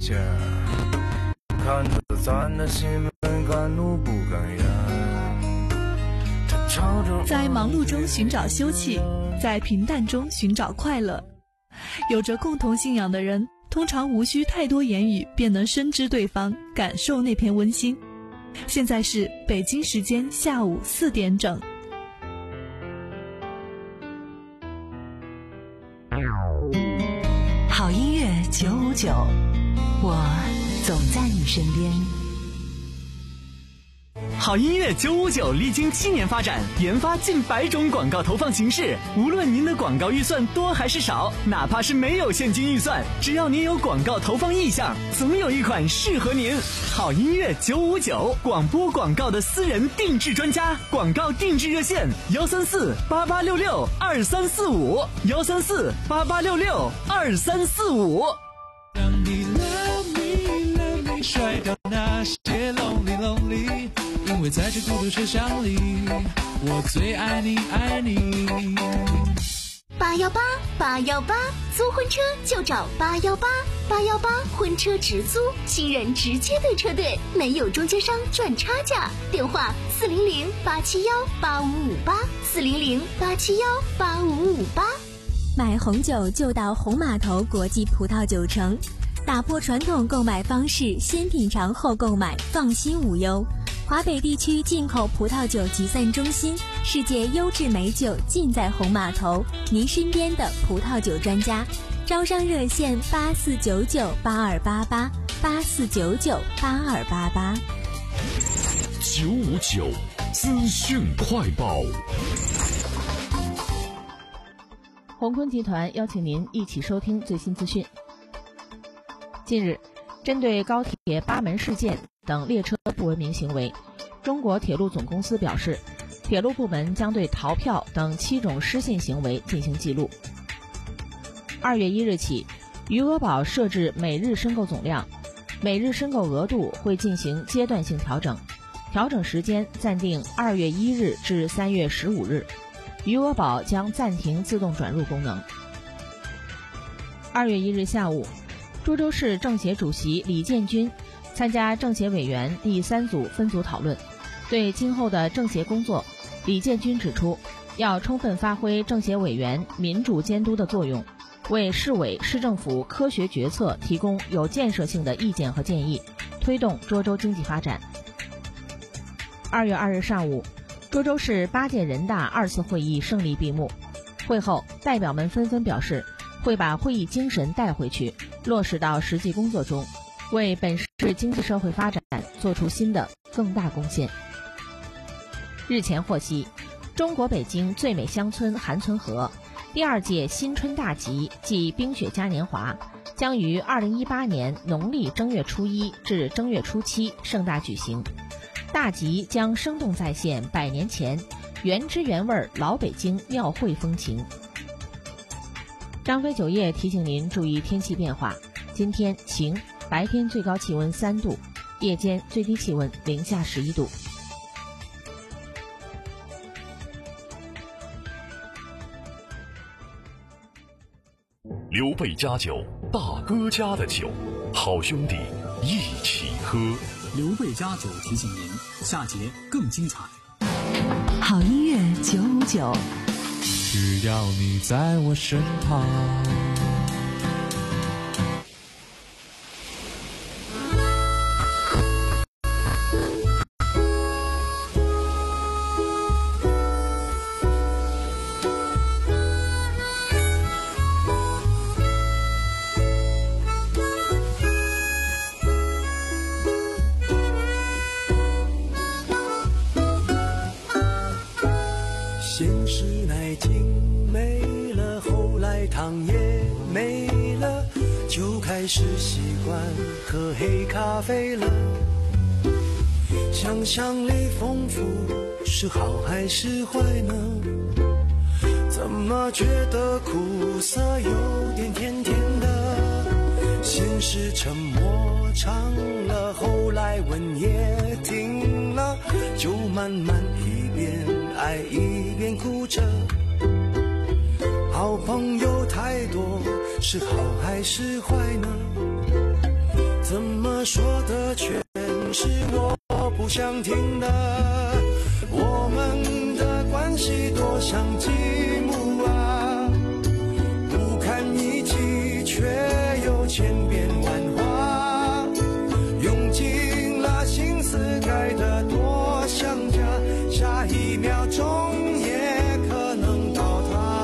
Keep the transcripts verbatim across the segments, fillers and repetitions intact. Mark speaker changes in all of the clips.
Speaker 1: 间，看着咱的心门，敢怒不敢言。
Speaker 2: 在忙碌中寻找休憩，在平淡中寻找快乐。有着共同信仰的人，通常无需太多言语便能深知对方，感受那片温馨。现在是北京时间下午四点整。
Speaker 3: 好音乐九五九，我总在你身边。
Speaker 4: 好音乐九五九历经七年发展，研发近百种广告投放形式。无论您的广告预算多还是少，哪怕是没有现金预算，只要您有广告投放意向，总有一款适合您。好音乐九五九，广播广告的私人定制专家，广告定制热线幺三四八八六六二三四五幺三四八八六六二三四五。
Speaker 5: 让你 love me love me 甩掉那些 lonely lonely， 因为在这孤独车厢里，我最爱你爱你。
Speaker 6: 八幺八八幺八，租婚车就找八幺八八幺八婚车直租，新人直接对车队，没有中间商赚差价。电话四零零八七幺八五五八四零零八七幺八五五八。
Speaker 7: 买红酒就到红码头国际葡萄酒城，打破传统购买方式，先品尝后购买，放心无忧。华北地区进口葡萄酒集散中心，世界优质美酒尽在红码头，您身边的葡萄酒专家。招商热线八四九九八二八八八四九九八二八八。
Speaker 8: 九五九资讯快报。
Speaker 9: 宏坤集团邀请您一起收听最新资讯。近日，针对高铁八门事件等列车不文明行为，中国铁路总公司表示，铁路部门将对逃票等七种失信行为进行记录。二月一日起，余额宝设置每日申购总量，每日申购额度会进行阶段性调整，调整时间暂定二月一日至三月十五日。余额宝将暂停自动转入功能。二月一日下午，株洲市政协主席李建军参加政协委员第三组分组讨论，对今后的政协工作，李建军指出，要充分发挥政协委员民主监督的作用，为市委市政府科学决策提供有建设性的意见和建议，推动涿州经济发展。二月二日上午，涿州市八届人大二次会议胜利闭幕。会后，代表们纷纷表示，会把会议精神带回去，落实到实际工作中，为本市经济社会发展做出新的更大贡献。日前获悉，中国北京最美乡村韩村河第二届新春大集暨冰雪嘉年华将于二零一八年农历正月初一至正月初七盛大举行。大集将生动再现百年前原汁原味老北京庙会风情。张飞酒业提醒您注意天气变化，今天晴，白天最高气温三度，夜间最低气温零下十一度。
Speaker 8: 刘备家酒，大哥家的酒，好兄弟一起喝。
Speaker 10: 刘备家酒提醒您，下节更精彩。
Speaker 3: 好音乐九五九，
Speaker 5: 只要你在我身旁。
Speaker 11: 现实乃经没了，后来糖也没了，就开始习惯喝黑咖啡了。想象力丰富是好还是坏呢？怎么觉得苦涩有点甜甜的？先是沉默长了，后来吻也停了，就慢慢一边爱一边哭着。好朋友太多是好还是坏呢？ 怎么说的全是我不想听的。我们的关系多像积木啊，不堪一击却又千变万化，用尽了心思盖得多像家，下一秒钟也可能倒塌。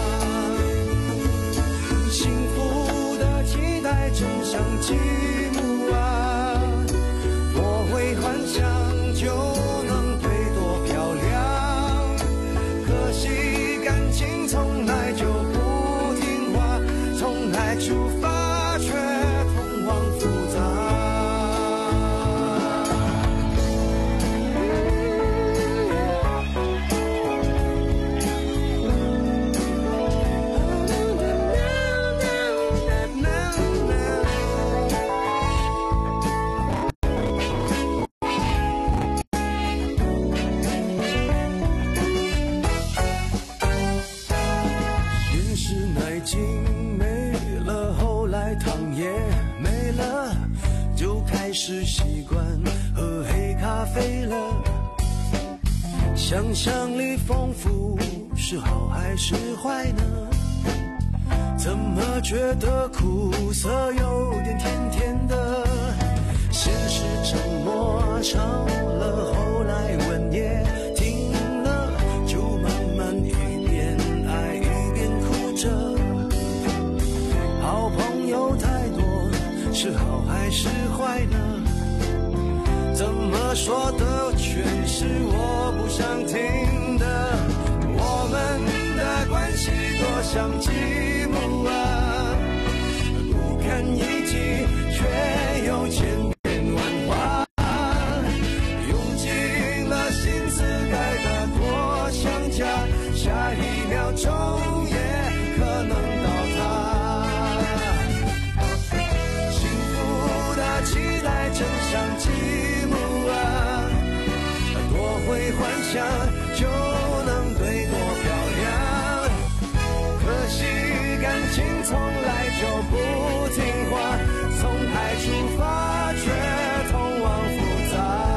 Speaker 11: 幸福的期待真像积木啊，我会幻想就能对多漂亮，可惜感情从来就不听话，从来出发却通往复杂。现实奶精没了，后来糖也没了，就开始习惯喝黑咖啡了。想象力丰富是好还是坏呢？怎么觉得苦涩有点甜甜的？先是沉默长了，后来吻也停了，就慢慢一边爱一边哭着。好朋友太多是好还是坏呢？怎么说的全是我不想听的。我们的关系多像积木啊，不堪一击却又千变万化，用尽了心思盖得多像家，下一秒钟也可能倒塌。幸福的期待真像积木啊，多会幻想就能对多漂亮，可惜感情从来就不听话，从爱出发却通往复杂。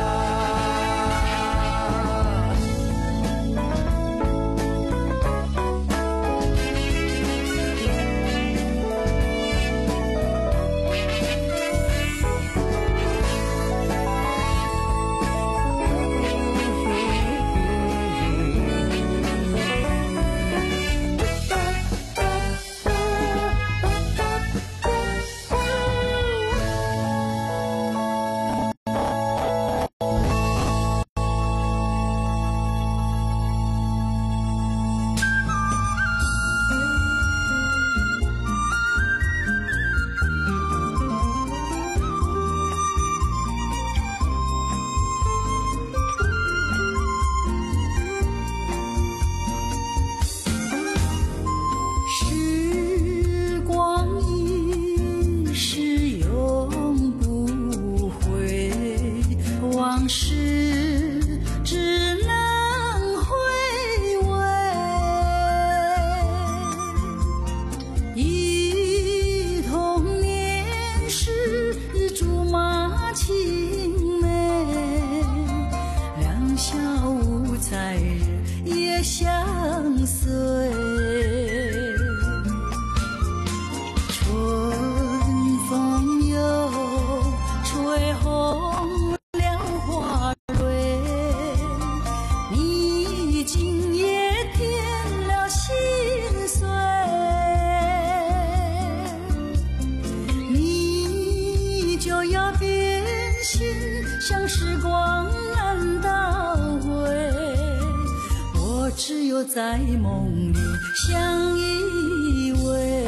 Speaker 12: 在梦里相依偎。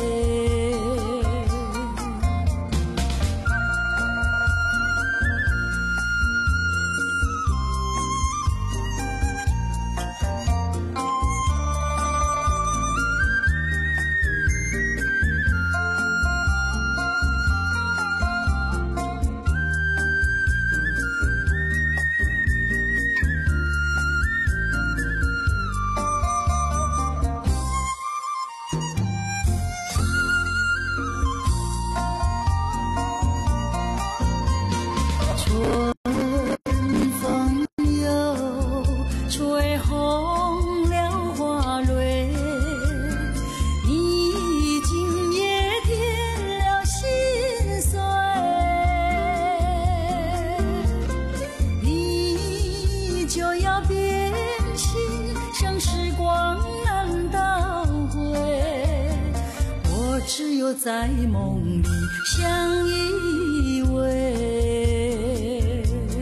Speaker 12: 在梦里相依偎。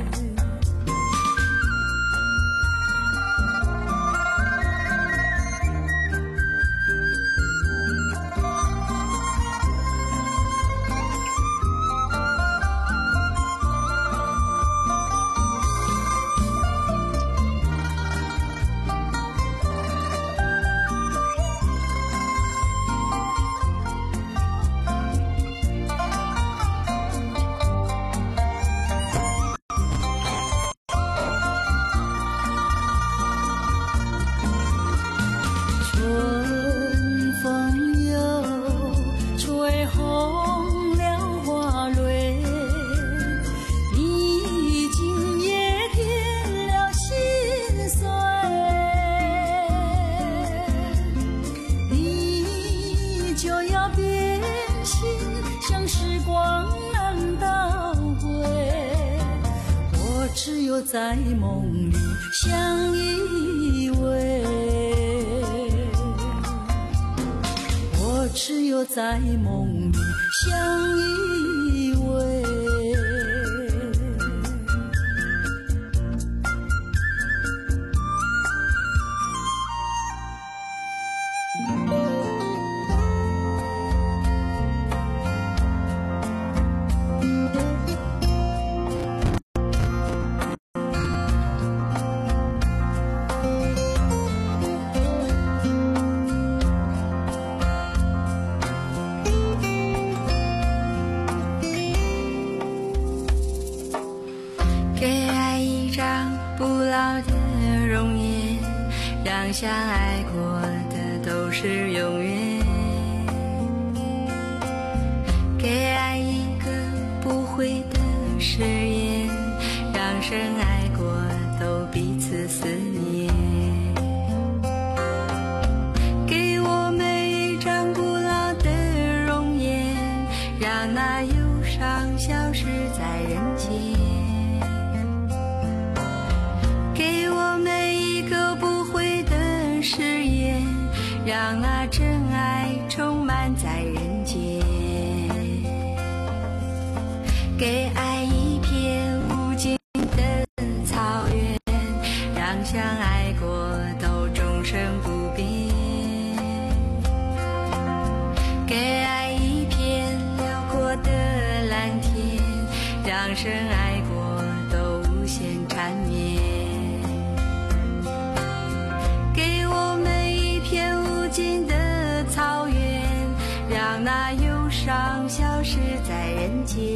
Speaker 12: 在梦里相依偎，我只有在梦里相依偎。
Speaker 13: 相爱过的都是永远，给爱一个不悔的誓言，让深爱过都彼此思念，给我们一张古老的容颜，让那忧伤消失在人间，给我们一个不悔的誓言，让那真爱充满在人间，给爱一片无尽的草原，让相爱过都终身不变，给爱一片辽阔的蓝天，让深爱过都无限缠绵，让那忧伤消失在人间，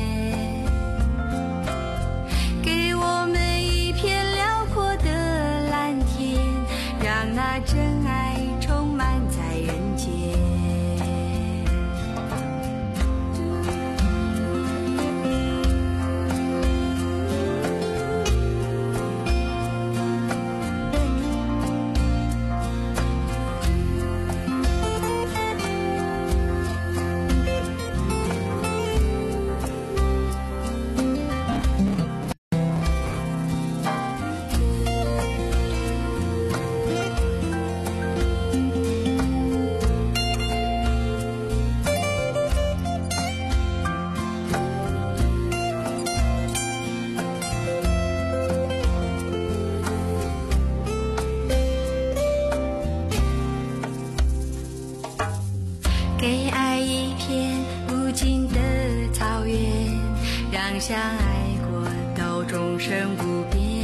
Speaker 13: 给我们一片辽阔的蓝天，让那真爱充满在人间。给爱一片无尽的草原，让相爱过都终身不变，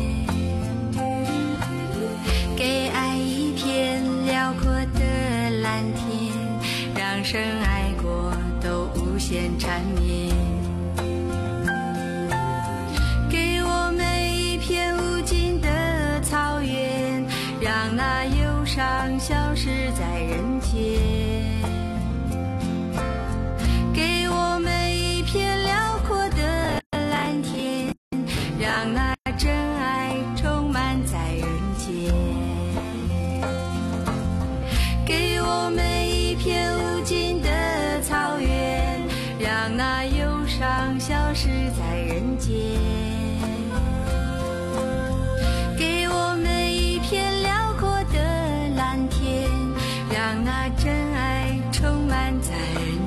Speaker 13: 给爱一片辽阔的蓝天，让深爱过都无限缠绵，给我们一片无尽的草原，让那忧伤消失在人间，给我们一片辽阔的蓝天，让那真爱充满在人间，给我们一片无尽的草原，让那忧伤消失在人间，给我们一片辽阔的蓝天，让那真爱充满在人间。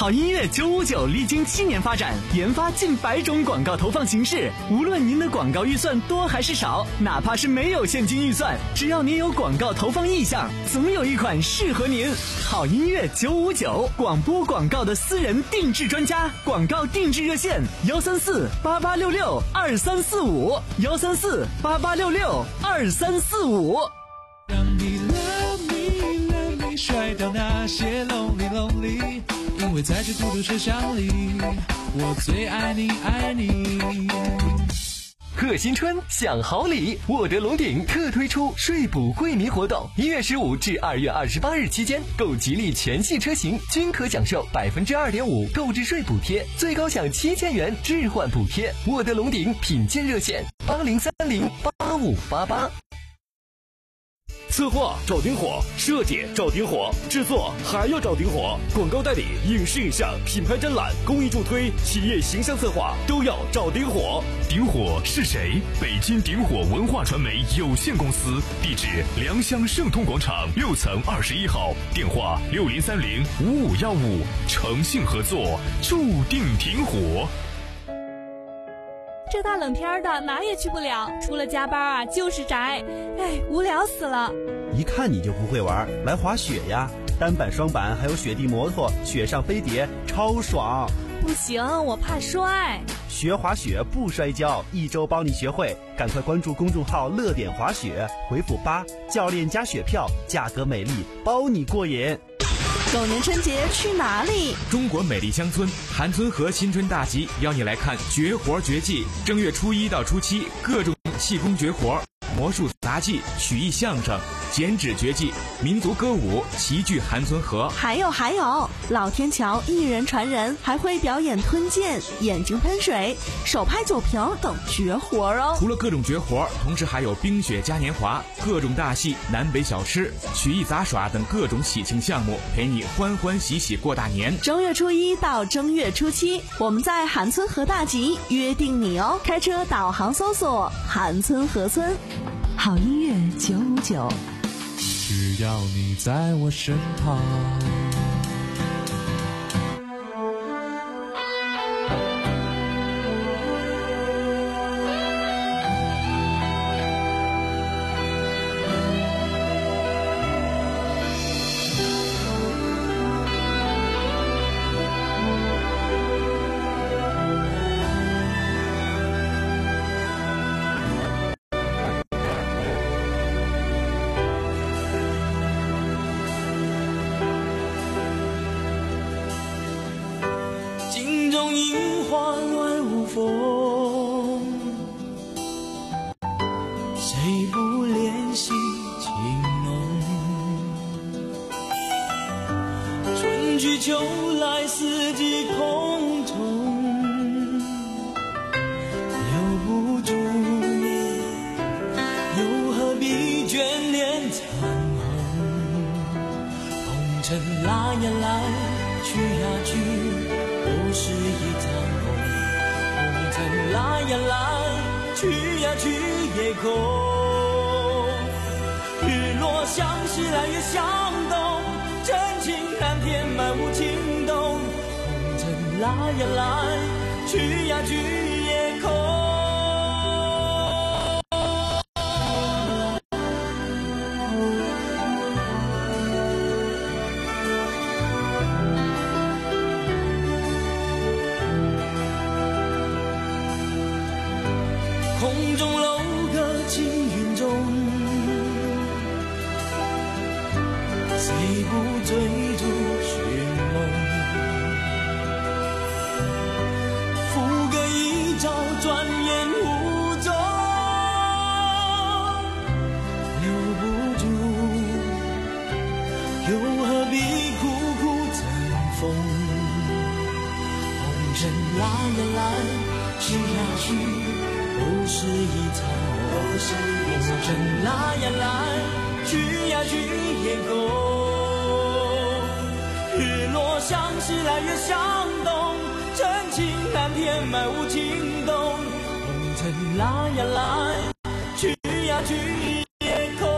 Speaker 4: 好音乐九五九历经七年发展，研发近百种广告投放形式。无论您的广告预算多还是少，哪怕是没有现金预算，只要您有广告投放意向，总有一款适合您。好音乐九五九，广播广告的私人定制专家，广告定制热线：幺三四八八六六二三四五，幺三四八八六六二三四五。
Speaker 5: 让你 love me love me 甩掉那些 lonely lonely， 因为在这孤独车厢里，我最爱你爱你。
Speaker 14: 贺新春享好礼，沃德龙鼎特推出税补惠民活动，一月十五至二月二十八日期间，购吉利全系车型均可享受百分之二点五购置税补贴，最高享七千元置换补贴。沃德龙鼎品鉴热线：八零三零八五八八。
Speaker 8: 策划找丁火，设计找丁火，制作还要找丁火，广告代理、影视影像、品牌展览、公益助推、企业形象策划都要找丁火。
Speaker 15: 丁火是谁？北京丁火文化传媒有限公司，地址良乡盛通广场六层二十一号，电话六零三零五五幺五，诚信合作，注定挺火。
Speaker 2: 这大冷天的哪也去不了，除了加班啊就是宅，哎，无聊死了。
Speaker 16: 一看你就不会玩，来滑雪呀，单板双板还有雪地摩托，雪上飞碟超爽。
Speaker 2: 不行，我怕摔。
Speaker 16: 学滑雪不摔跤，一周帮你学会，赶快关注公众号乐点滑雪，回复八，教练加雪票，价格美丽，包你过瘾。
Speaker 17: 狗年春节去哪里？
Speaker 18: 中国美丽乡村韩村河新春大集邀你来看绝活绝技，正月初一到初七，各种气功绝活、魔术杂技、曲艺相声、剪纸绝技、民族歌舞齐聚韩村河。
Speaker 17: 还有还有，老天桥一人传人，还会表演吞剑、眼睛喷水、手拍酒瓶等绝活哦。
Speaker 18: 除了各种绝活，同时还有冰雪嘉年华、各种大戏、南北小吃、曲艺杂耍等各种喜庆项目，陪你欢欢喜喜过大年。
Speaker 17: 正月初一到正月初七，我们在韩村河大集约定你哦。开车导航搜索韩村河村。
Speaker 3: 好音乐九五九，
Speaker 5: 只要你在我身旁。
Speaker 11: 秋来四季空中留不住，又何必眷恋残红？红尘来呀来，去呀去，都是一场梦。红尘来呀来，去呀去也空。日落像是来月相东，真情蓝天漫无情动，红尘来呀来，去呀去也空。空中楼阁青云中，谁不追逐寻梦？付个一朝，转眼无踪，留不住，又何必苦苦争锋？红尘来呀来，去呀去，都是一场梦。红尘来呀来，去呀去也空。日落像是来月相东，真情蓝天漫无情动。红尘来呀来，去呀去也空。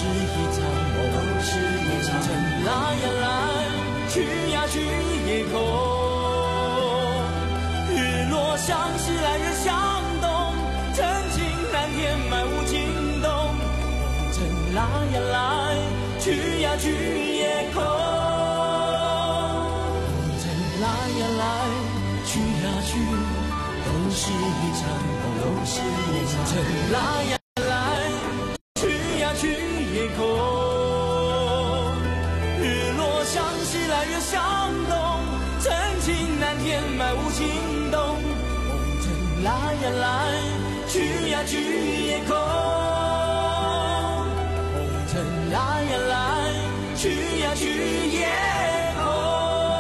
Speaker 11: 是一场梦，都是一场梦。来呀来，去呀去夜空，日落向西来日向东，真情难填满无尽冬。真来呀来，去呀去夜空，真来呀来，去呀去，都是一场梦，都是一场梦。真来呀来，去呀去夜空，日落向西来日向东，真情难填满无尽冬。真来呀来，去呀去夜空，真来呀来，去呀去夜空。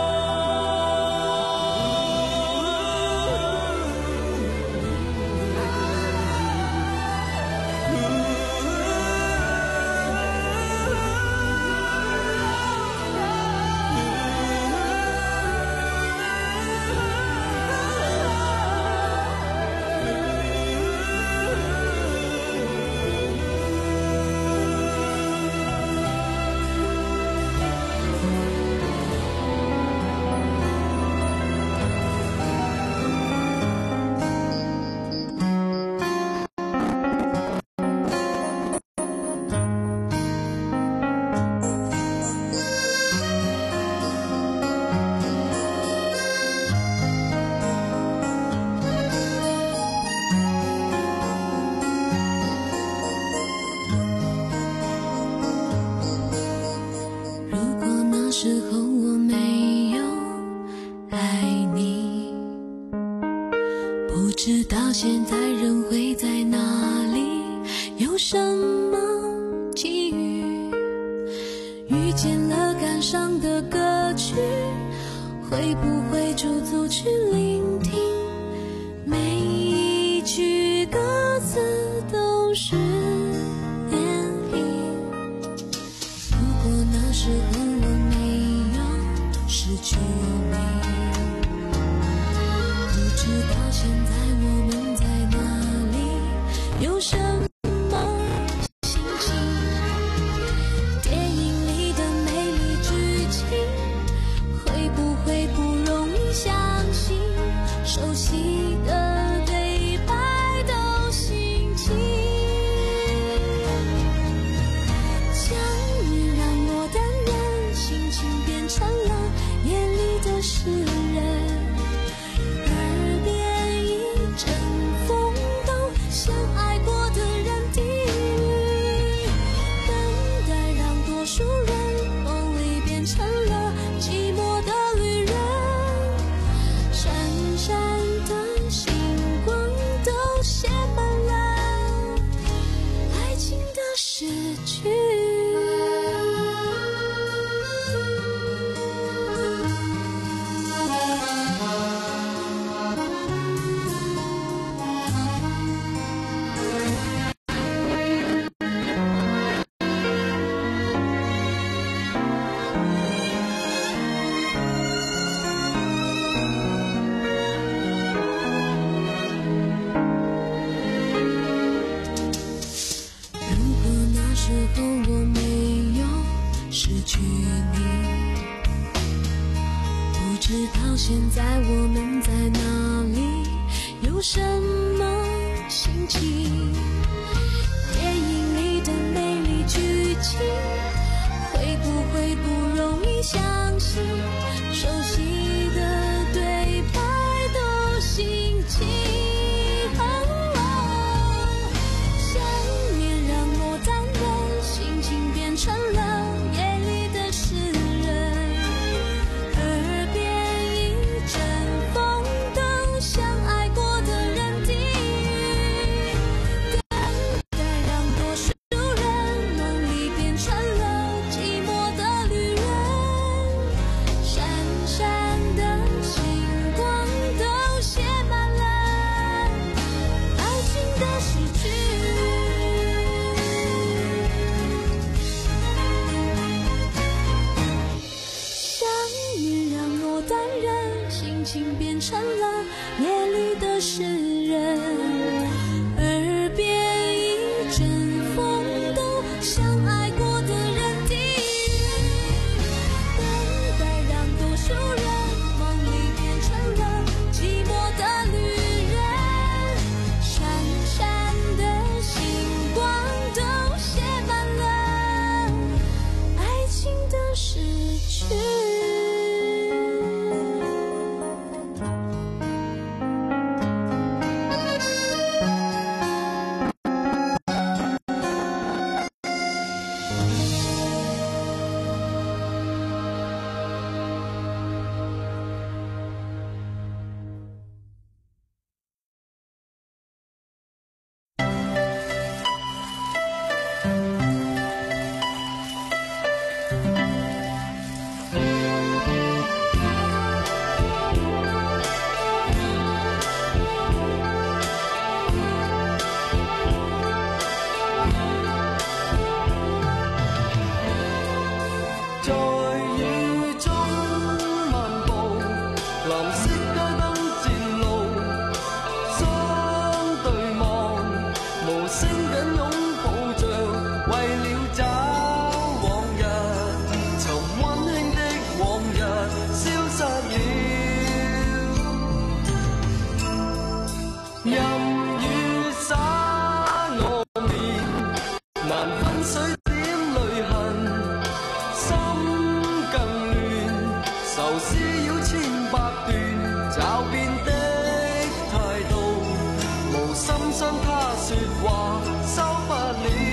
Speaker 19: 现在人会在哪里？有什么际遇？遇见了感伤的歌曲，会不会驻足去聆听？每一句歌词都是电影。如果那时候我没有失去你，不知道现在我们有什么心情？电影里的美丽剧情，会不会不容易相信？熟悉的对白都心情，想念让我淡然，心情变成了夜里的诗人。现在我们在哪里？有什么心情？电影里的美丽剧情，会不会不容易相信？熟悉的对白都心情。想念让我淡然，心情变成了夜里的诗人。闪
Speaker 11: 聲緊擁抱着，為了找往日，尋溫馨的往日消失了。任雨灑我面，難分水點淚痕，心更亂，愁思擾千百段，找遍的態度，無心傷他說話收不了。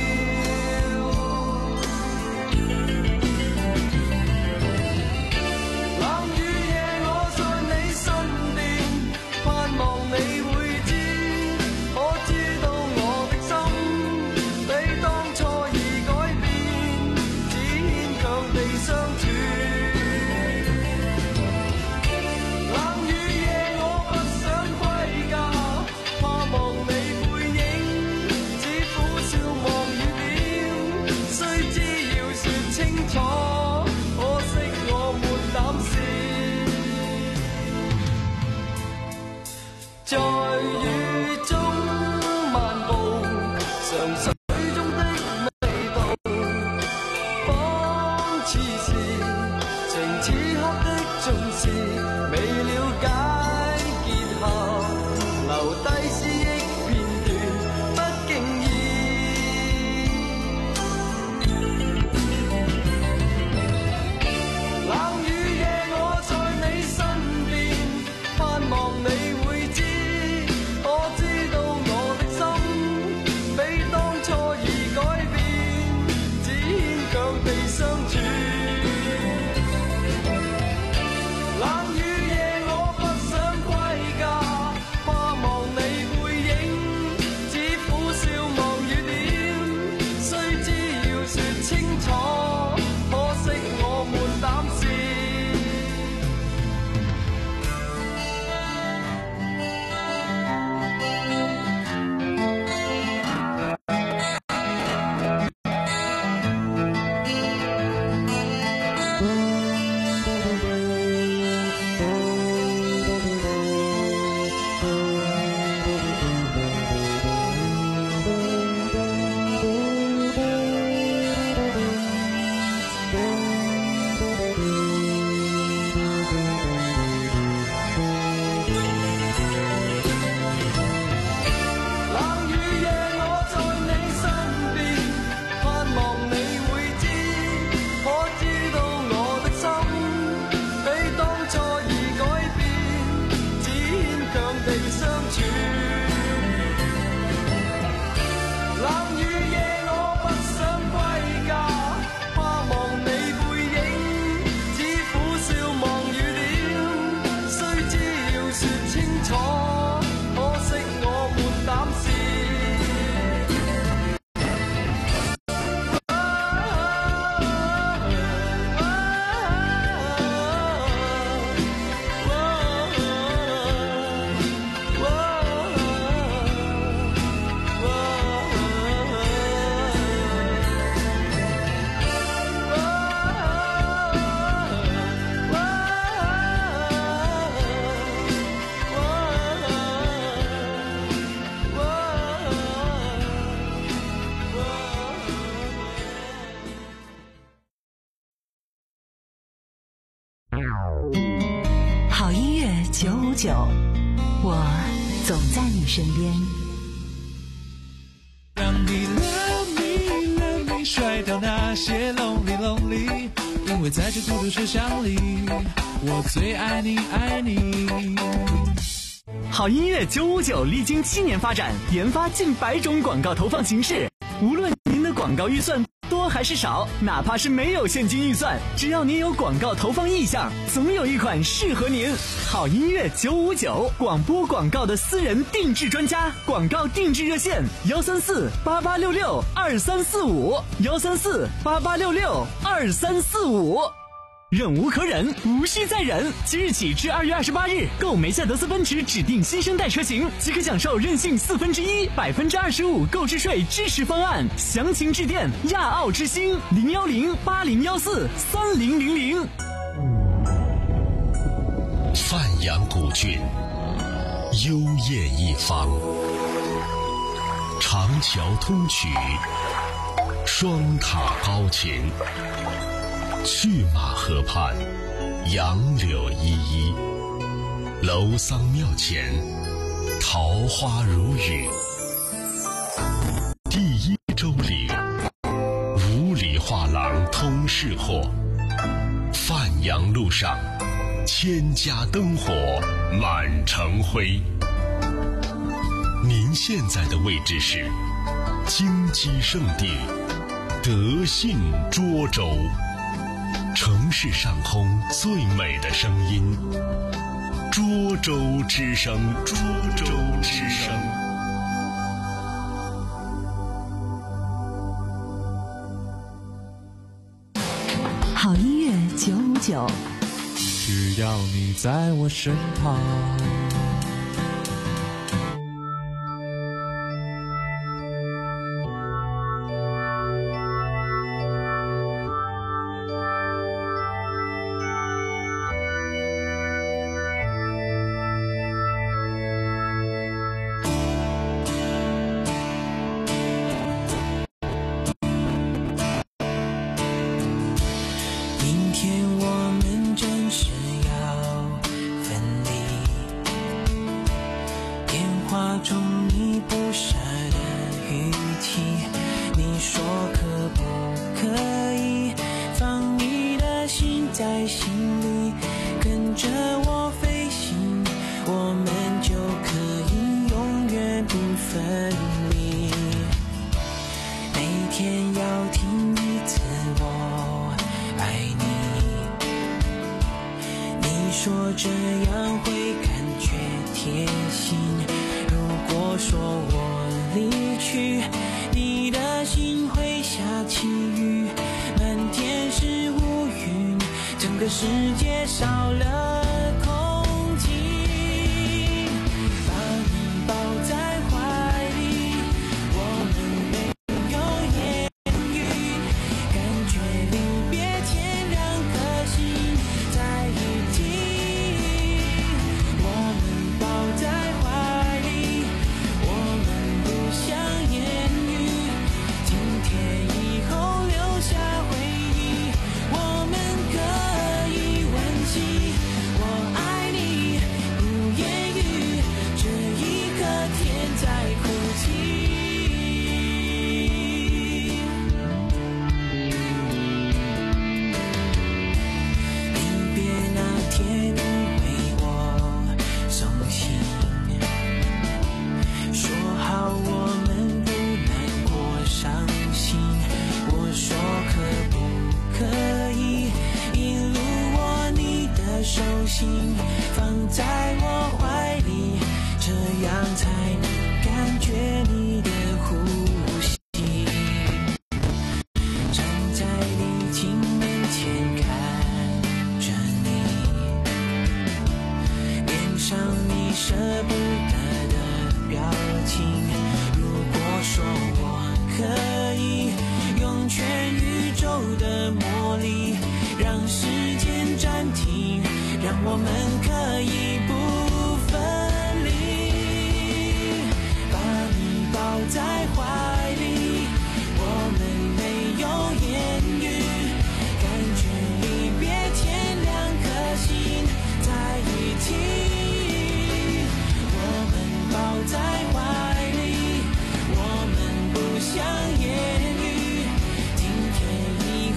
Speaker 11: 冷雨夜我在你身邊，盼望你會知，可知道我的心比當初已改變，只牽強地相處。冷雨夜我不想歸家，怕望你背影，只苦笑望雨點，雖知要說清楚，可惜我沒膽試。在雨中漫步，嘗水中的味道，仿似是情此刻的重視，未了解結合，留低思憶片段，不經意。冷雨夜我在你身邊，盼望你會知，可知道我的心比當初已改變，只牽強地相處。冷雨夜我不想歸家，怕望你背影，只苦笑望雨點，雖知要說清楚，可惜我沒膽試。冷雨夜我在你身邊，盼望你會知，可知道我的心比當初已改變，只牽強地相處。冷雨夜我不想歸家，怕望你背影，只苦笑望雨點，雖知要說清楚，可惜我沒膽試。
Speaker 3: 好音乐九五九，我总在你身边。
Speaker 5: 让你 love me love me 甩掉那些 lonely lonely， 因为在这孤独车厢里，我最爱你爱你。
Speaker 4: 好音乐九五九历经七年发展，研发近百种广告投放形式。无论您的广告预算多还是少，哪怕是没有现金预算，只要您有广告投放意向，总有一款适合您。好音乐九五九，广播广告的私人定制专家，广告定制热线：幺三四八八六六二三四五，幺三四八八六六二三四五。忍无可忍，无需再忍。即日起至二月二十八日，购梅赛德斯奔驰指定新生代车型，即可享受任性四分之一、百分之二十五购置税支持方案。详情致电亚奥之星零幺零八零幺四三零零零。
Speaker 20: 范阳古郡，幽咽一方， 长桥通衢，双塔高擎，去马河畔，杨柳依依，楼桑庙前，桃花如雨。第一周里，五里画廊通市货，范阳路上，千家灯火满城辉。您现在的位置是金鸡圣地德信涿州，城市上空最美的声音，涿州之声，涿州之声。
Speaker 17: 好音乐九五九，
Speaker 5: 只要你在我身旁。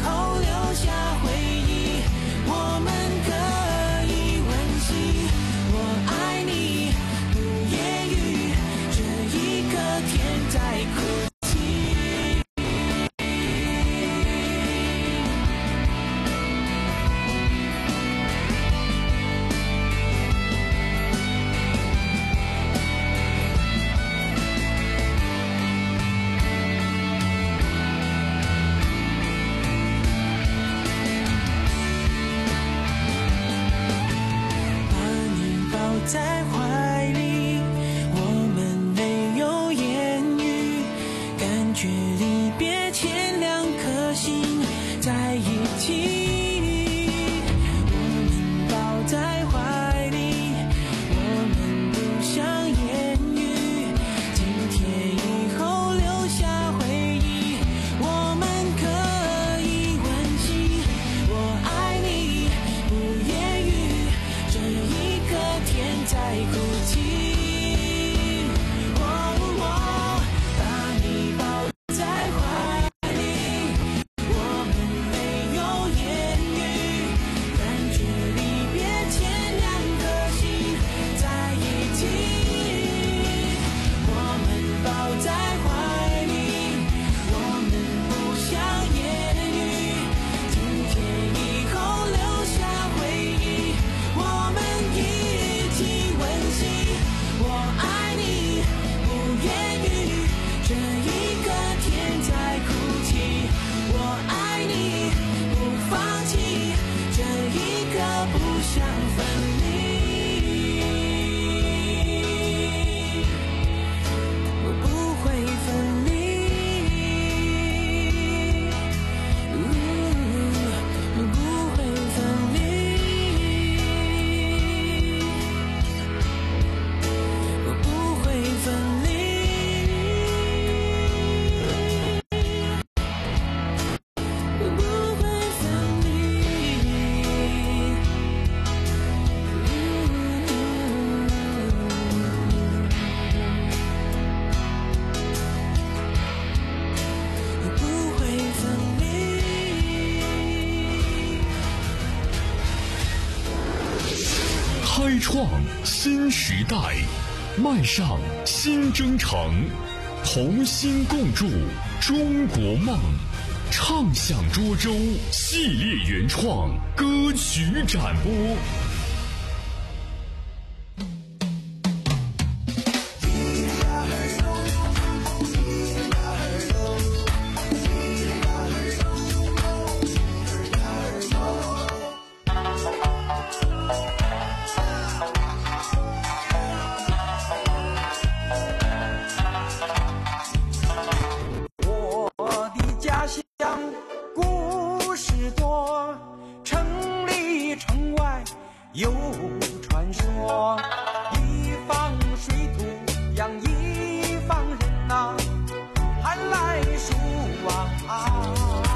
Speaker 5: 我们可以温习。
Speaker 15: 创新时代，迈上新征程，同心共筑中国梦。唱响涿州系列原创歌曲展播。
Speaker 21: 有传说，一方水土养一方人呐、啊，寒来暑往啊，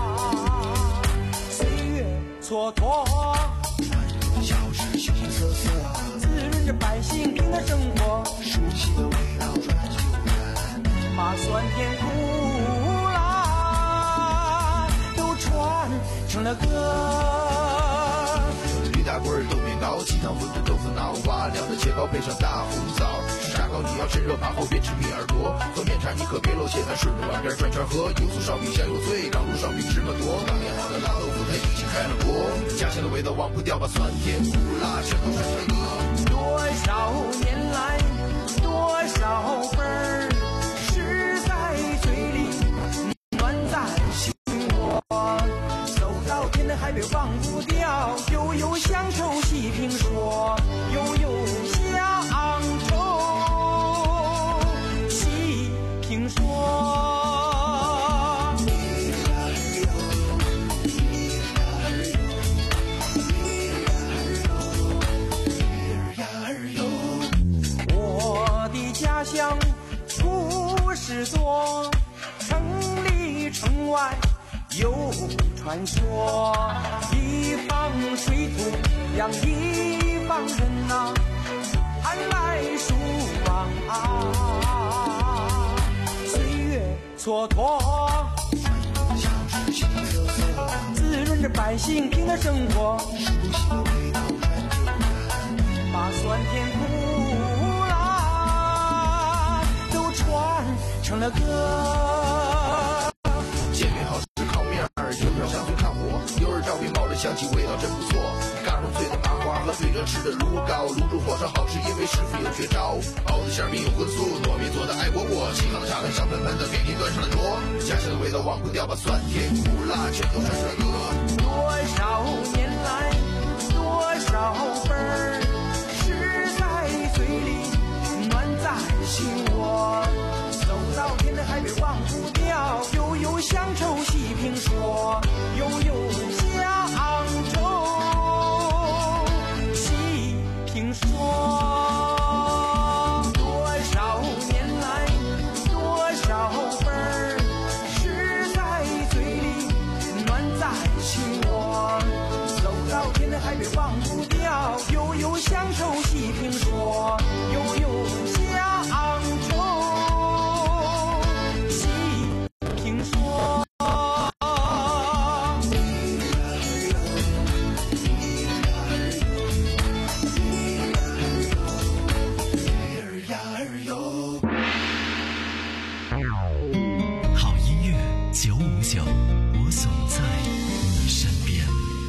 Speaker 21: 岁月蹉跎，小事形形色色，滋润着百姓平的生活，熟悉的味道传久远，把酸甜苦辣都传成了歌。
Speaker 22: 大棍儿豆面糕，鸡汤馄饨豆腐脑，瓦料的切糕配上大红枣。吃炸糕你要趁热扒后别吃米耳朵，喝面茶你可别露怯，咱顺着碗边转圈喝。油酥烧饼香又脆，港รู烧饼芝麻多，刚炼好的辣豆腐它已经开了锅。家乡的味道忘不掉，把酸甜苦辣全都传成歌。
Speaker 21: 多少年来，多少份儿，诗在嘴里，暖在心窝。走到天南海北忘不掉，悠悠乡愁细评说，悠悠乡愁细评说。我的家乡故事多，城里城外有传说，一方水土养一方人呐、啊，寒来暑往啊，岁月蹉跎，小事形形色色，滋润着百姓平的生活，熟悉的味道传久远，把酸甜苦辣都传成了歌。
Speaker 22: 煎饼好吃烤面儿，油条香脆看火，油儿照饼冒着香气，味道真不错。嘎嘣脆的麻花和对着吃的卤糕，卤煮火烧好吃，因为师傅有绝招。熬的馅儿饼有荤素，糯米做的爱国锅，沏好的茶汤香喷喷的，给你端上了桌。家乡的味道忘不掉，把酸甜苦辣全都传成歌。
Speaker 21: 多少年来，多少份儿，诗在嘴里，暖在心窝。走到天南海北忘不掉，悠悠乡愁细评说，悠悠乡愁细评说。多少年来，多少份儿，诗在嘴里，暖在心窝。走到天南海北忘不掉，悠悠乡愁细评说，悠悠乡愁细评说。
Speaker 15: 好音乐九五九，我总在你身边。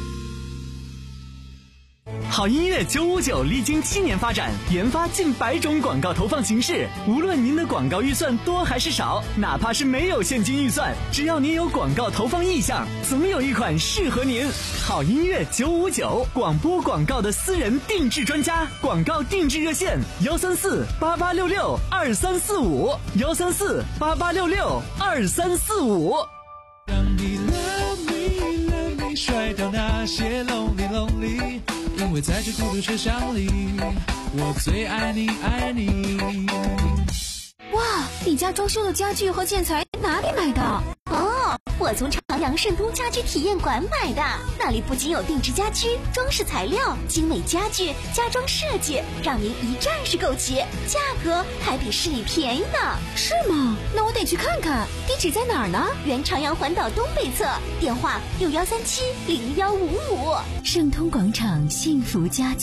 Speaker 4: 好音乐九五九历经七年发展，研发近百种广告投放形式。无论您的广告预算多还是少，哪怕是没有现金预算，只要您有广告投放意向，总有一款适合您。好音乐九五九，广播广告的私人定制专家，广告定制热线：幺三四八八六六二三四五，幺三四八八六六二三四五。
Speaker 5: 让你 love me love me 甩掉那些 lonely lonely， 因为在这孤独车厢里，我最爱你爱你。
Speaker 6: 哇，你家装修的家具和建材哪里买的？哦，我从长阳盛通家居体验馆买的，那里不仅有定制家居、装饰材料、精美家具、家装设计，让您一站式购齐，价格还比市里便宜呢。是吗？那我得去看看。地址在哪儿呢？原长阳环岛东北侧，电话六幺三七零幺五五。
Speaker 7: 盛通广场幸福家居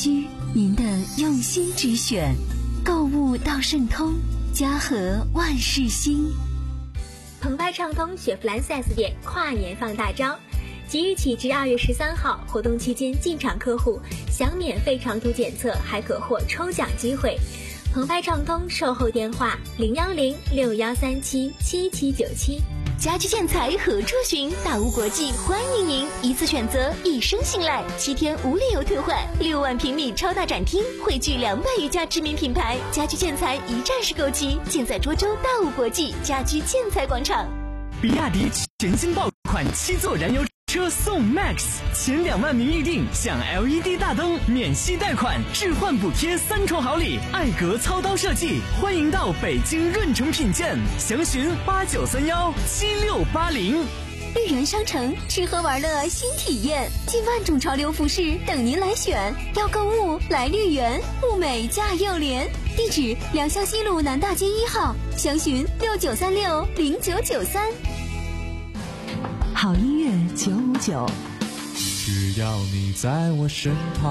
Speaker 6: 您的用心之选，购物到顺通，家和万事兴。
Speaker 7: 澎湃畅通雪佛兰 四 S 店跨年放大招，即日起至二月十三号，活动期间进场客户享免费长途检测，还可获抽奖机会。澎湃畅通售后电话零幺零六幺三七七七九七。
Speaker 6: 家居建材何处寻？大屋国际欢迎您，一次选择，一生信赖，七天无理由退换，六万平米超大展厅，汇聚两百余家知名品牌，家居建材一站式购齐，尽在涿州大屋国际家居建材广场。
Speaker 4: 比亚迪全新爆款七座燃油车送 Max， 前两万名预定享 L E D 大灯、免息贷款、置换补贴三重好礼，艾格操刀设计，欢迎到北京润城品鉴，详询八九三幺七六八零。
Speaker 6: 绿源商城，吃喝玩乐新体验，近万种潮流服饰等您来选。要购物来绿源，物美价又廉。地址：良乡西路南大街一号，详询六九三六零九九三。
Speaker 3: 好音乐九五九，
Speaker 5: 只要你在我身旁。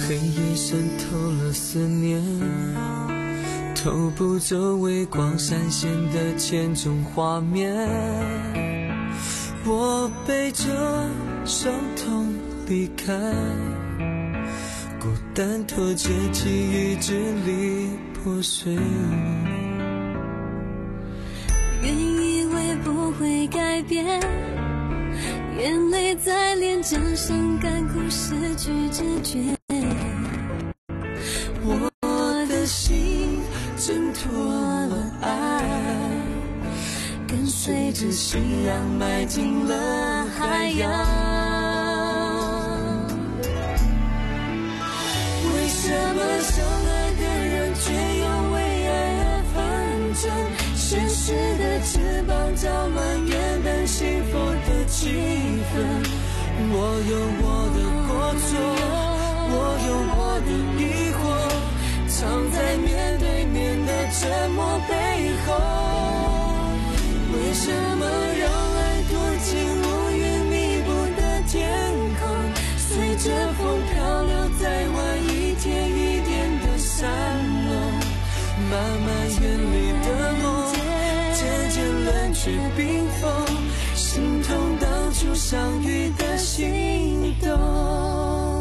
Speaker 1: 黑夜渗透了思念，透不走微光闪现的千种画面。我背着伤痛离开，孤单拖着记忆支离破碎。
Speaker 19: 原以为不会改变，眼泪在脸颊上干枯，失去知觉。
Speaker 1: 我的心挣脱了爱，跟随着夕阳迈进了海洋。为什么相爱的人却又为爱而纷争？现实的翅膀搅乱原本幸福的气氛。我有我的过错，我有我的疑惑，藏在面对面的沉默背后。为什么让爱躲进乌云密布的天空，随着风漂流在外，一天一点的散落，慢慢远离的梦，渐渐冷却冰封，心痛当初相遇的心动。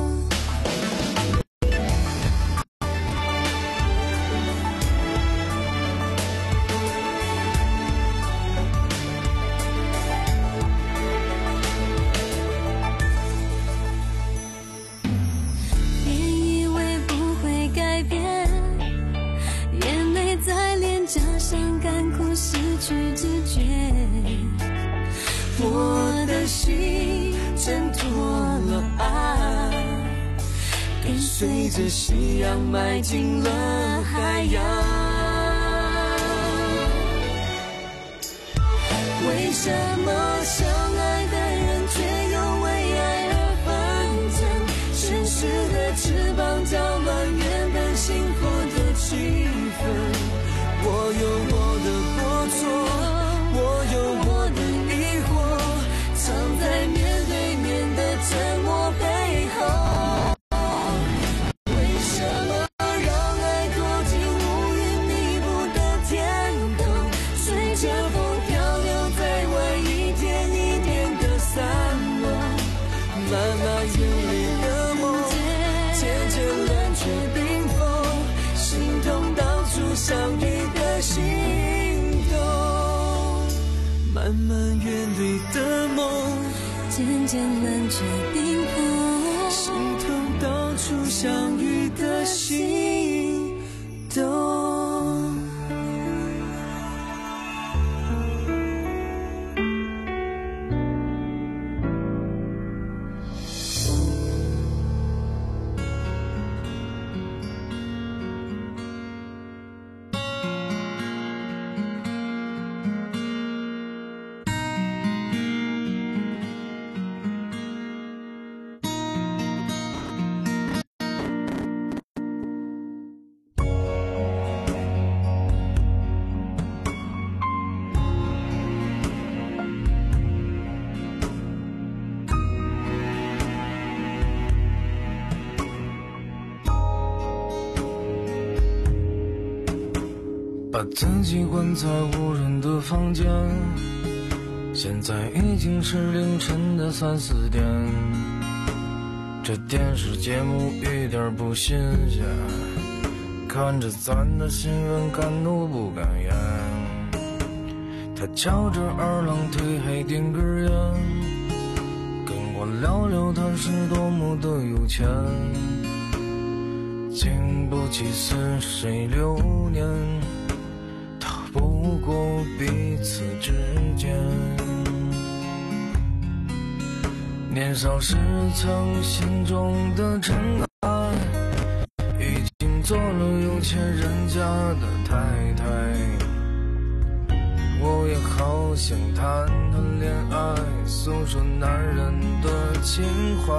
Speaker 1: 我的心挣脱了爱，跟随着夕阳迈进了海洋。为什么相爱的人却又为爱而纷争？现实的翅膀搅乱原本幸福的气氛。我有我的过错，我有我的疑惑，藏在面对面的沉默背后。为什么让爱躲进乌云密布的天空，随着风漂流在外，一点一点的散落，慢慢远离的梦，渐渐冷却冰封，心痛当初相遇的心动，慢慢远离的梦，
Speaker 19: 渐渐冷却冰封，
Speaker 1: 心痛当初相遇的心动。
Speaker 9: 把自己关在无人的房间，现在已经是凌晨的三四点。这电视节目一点不新鲜，看着咱的新闻敢怒不敢言。他翘着二郎腿还点根烟，跟我聊聊他是多么的有钱。经不起似水流年，不过彼此之间，年少时曾心中的尘埃，已经做了有钱人家的太太。我也好想谈谈恋爱，诉说男人的情怀。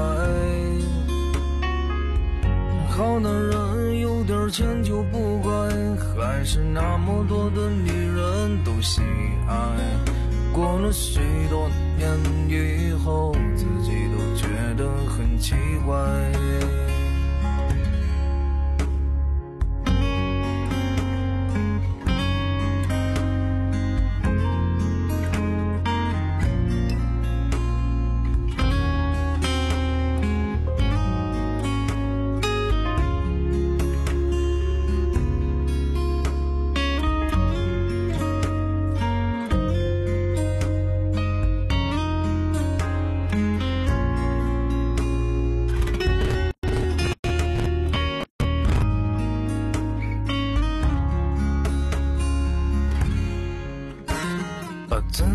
Speaker 9: 好男人有点钱就不乖，还是那么多的女人都喜爱。过了许多年以后，自己都觉得很奇怪。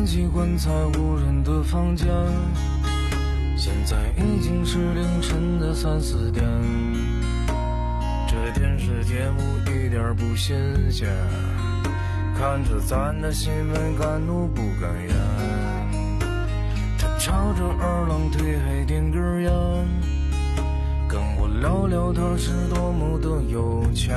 Speaker 9: 曾习惯在无人的房间，现在已经是凌晨的三四点。这电视节目一点不新鲜，看着咱的新闻敢怒不敢言。他朝着二郎腿还点根烟，跟我聊聊他是多么的有钱。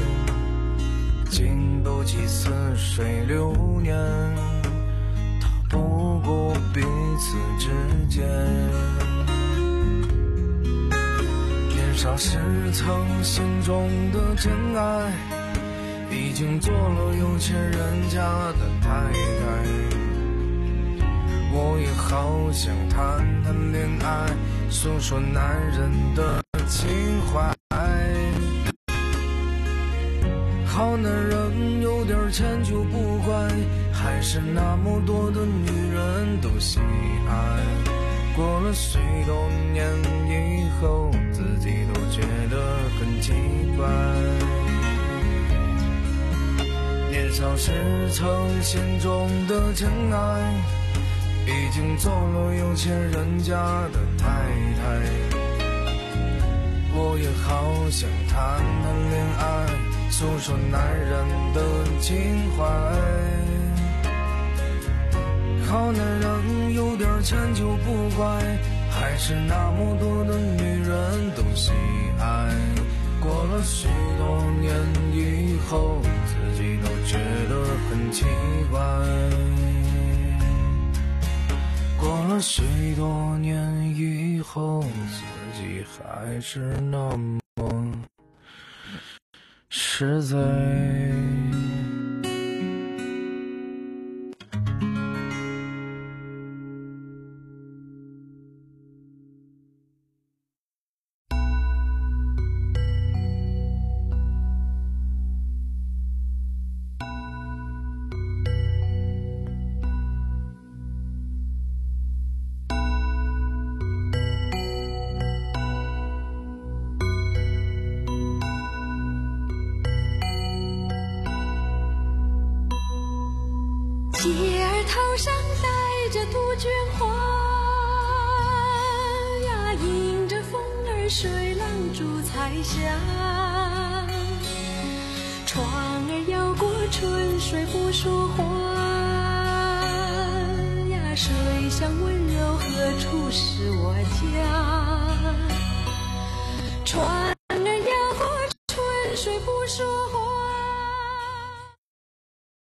Speaker 9: 经斗几似水流年，他不过彼此之间。年少时曾心中的真爱，已经做了有钱人家的太太。我也好想谈谈恋爱，说说男人的情怀。好男人有点钱就不怪，还是那么多的女人都喜爱。过了许多年以后，自己都觉得很奇怪。年少时曾心中的真爱，已经做了有钱人家的太太。我也好想谈谈恋爱，诉说男人的情怀。好男人有点钱就不怪，还是那么多的女人都喜爱。过了许多年以后，自己都觉得很奇怪。过了许多年以后，自己还是那么实在。
Speaker 19: 叶儿头上戴着杜鹃花呀，迎着风儿水浪逐彩霞。船儿摇过春水不说话呀，水乡温柔何处是我家？船儿摇过春水不说话。